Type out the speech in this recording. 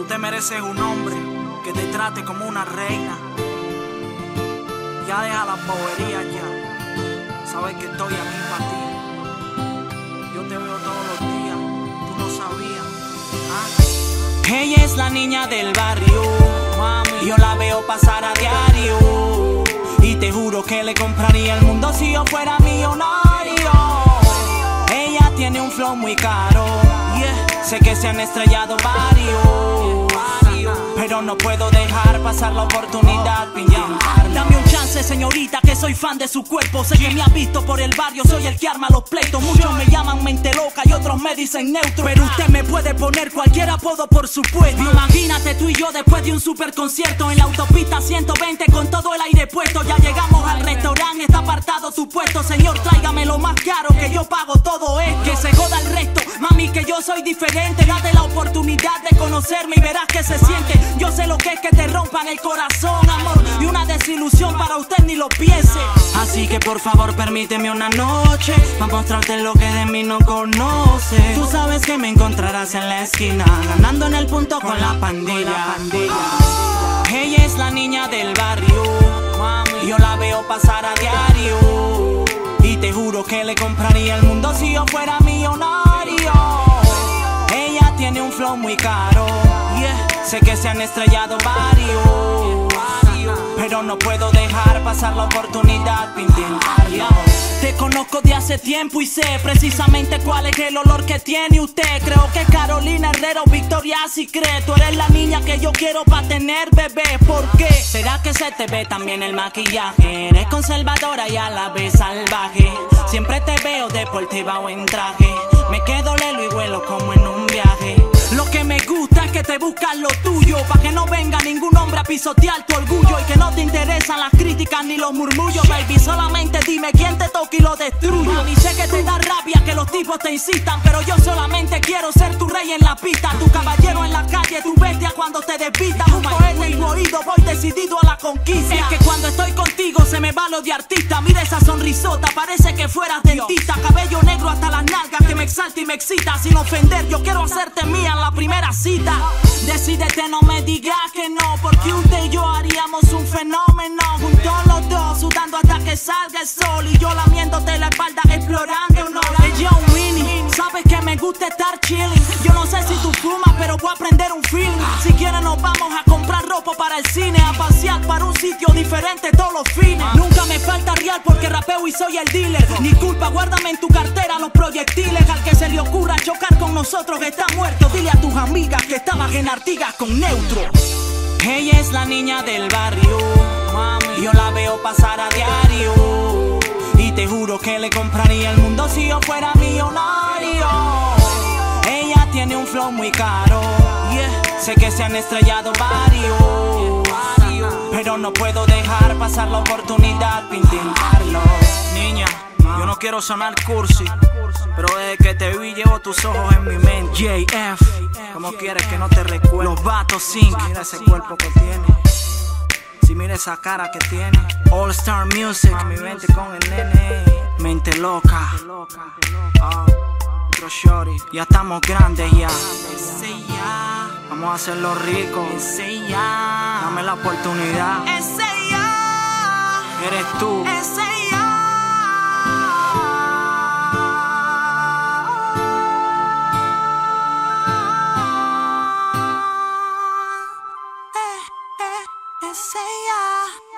te mereces un hombre que te trate como una reina. Ya deja las boberías ya. Sabes que estoy aquí para ti. Yo te veo todos los días, tú no sabías. Ella es la niña del barrio, mami. Yo la veo pasar a diario y te juro que le compraría el mundo si yo fuera millonario. Ella tiene un flow muy caro, sé que se han estrellado varios, pero no puedo dejar pasar la oportunidad de intentarlo. Dame un chance, señorita, que soy fan de su cuerpo. Sé que me has visto por el barrio, soy el que arma los pleitos. Muchos me llaman mente loca y otros me dicen neutro, pero usted me puede poner cualquier apodo, por supuesto. Imagínate tú y yo después de un super concierto en la autopista 120 con todo el aire puesto. Ya llegamos al restaurante, está apartado tu puesto. Señor, tráigame lo más caro, que yo pago todo esto. Que se joda el resto, mami, que yo soy diferente. Date la oportunidad de conocerme y verás que se siente. Yo sé lo que es que te rompan el corazón, amor, y una desilusión para usted ni lo piense. Así que por favor permíteme una noche para mostrarte lo que de mí no conoces. Tú sabes que me encontrarás en la esquina, ganando en el punto con la pandilla. Ella es la niña del barrio, mami. Yo la veo pasar a diario y te juro que le compraría el mundo si yo fuera millonario. Ella tiene un flow muy caro, sé que se han estrellado varios, pero no puedo dejar pasar la oportunidad de intentarlo. Te conozco de hace tiempo y sé precisamente cuál es el olor que tiene usted. Creo que Carolina Herrera o Victoria Secret. Tú eres la niña que yo quiero pa' tener bebé. ¿Por qué? ¿Será que se te ve también el maquillaje? Eres conservadora y a la vez salvaje. Siempre te veo deportiva o en traje. Me quedo lelo y vuelo como en un viaje. Lo que me gusta es que te buscas lo tuyo, pa' que no venga ningún hombre a pisotear tu orgullo y que no te interesan las críticas ni los murmullos. Baby, solamente dime quién te toca y lo destruyo. Mami, sé que te da rabia que los tipos te incitan, pero yo solamente quiero ser tu rey en la pista, tu caballero en la calle, tu bestia cuando te desvista. Un poeta en tu oído, voy decidido a la conquista. Es que cuando estoy contigo se me va lo de artista. Mira esa sonrisota, parece que fueras dentista. Cabello negro hasta las nalgas que me exalta y me excita. Sin ofender, yo quiero hacerte mía en la primera cita. Decídete, no me digas que no, porque usted y yo haríamos un fenómeno. Juntos los dos, sudando hasta que salga el sol y yo lamiéndote la espalda, explorando, no. Yo, Winnie, sabes que me gusta estar chilling. Yo no sé si tú fumas, pero voy a aprender un feeling. Si quieres nos vamos a comprar ropa para el cine, a pasear para un sitio diferente todos los fines. Nunca me falta real porque rapeo y soy el dealer. Ni culpa, guárdame en tu cartera los proyectiles. Al que se le ocurra chocar con nosotros está muerto. Dile a tus amigas que estabas en Artigas con neutro. Ella es la niña del barrio, mami. Yo la veo pasar a diario y te juro que le compraría el mundo si yo fuera millonario. Ella tiene un flow muy caro, sé que se han estrellado varios, pero no puedo dejar pasar la oportunidad de intentarlo. Niña, yo no quiero sonar cursi, pero desde que te vi llevo tus ojos en mi mente. JF, ¿cómo quieres que no te recuerde? Los vatos Zinc, mira ese cuerpo que tiene. Si mira esa cara que tiene. All Star Music, mami, vente con el nene. Mente loca. Otro shorty. Ya estamos grandes ya. Ese ya, Vamos a hacerlo rico. ese ya, Dame la oportunidad. ese ya, Eres tú. ese ya. Ese ya.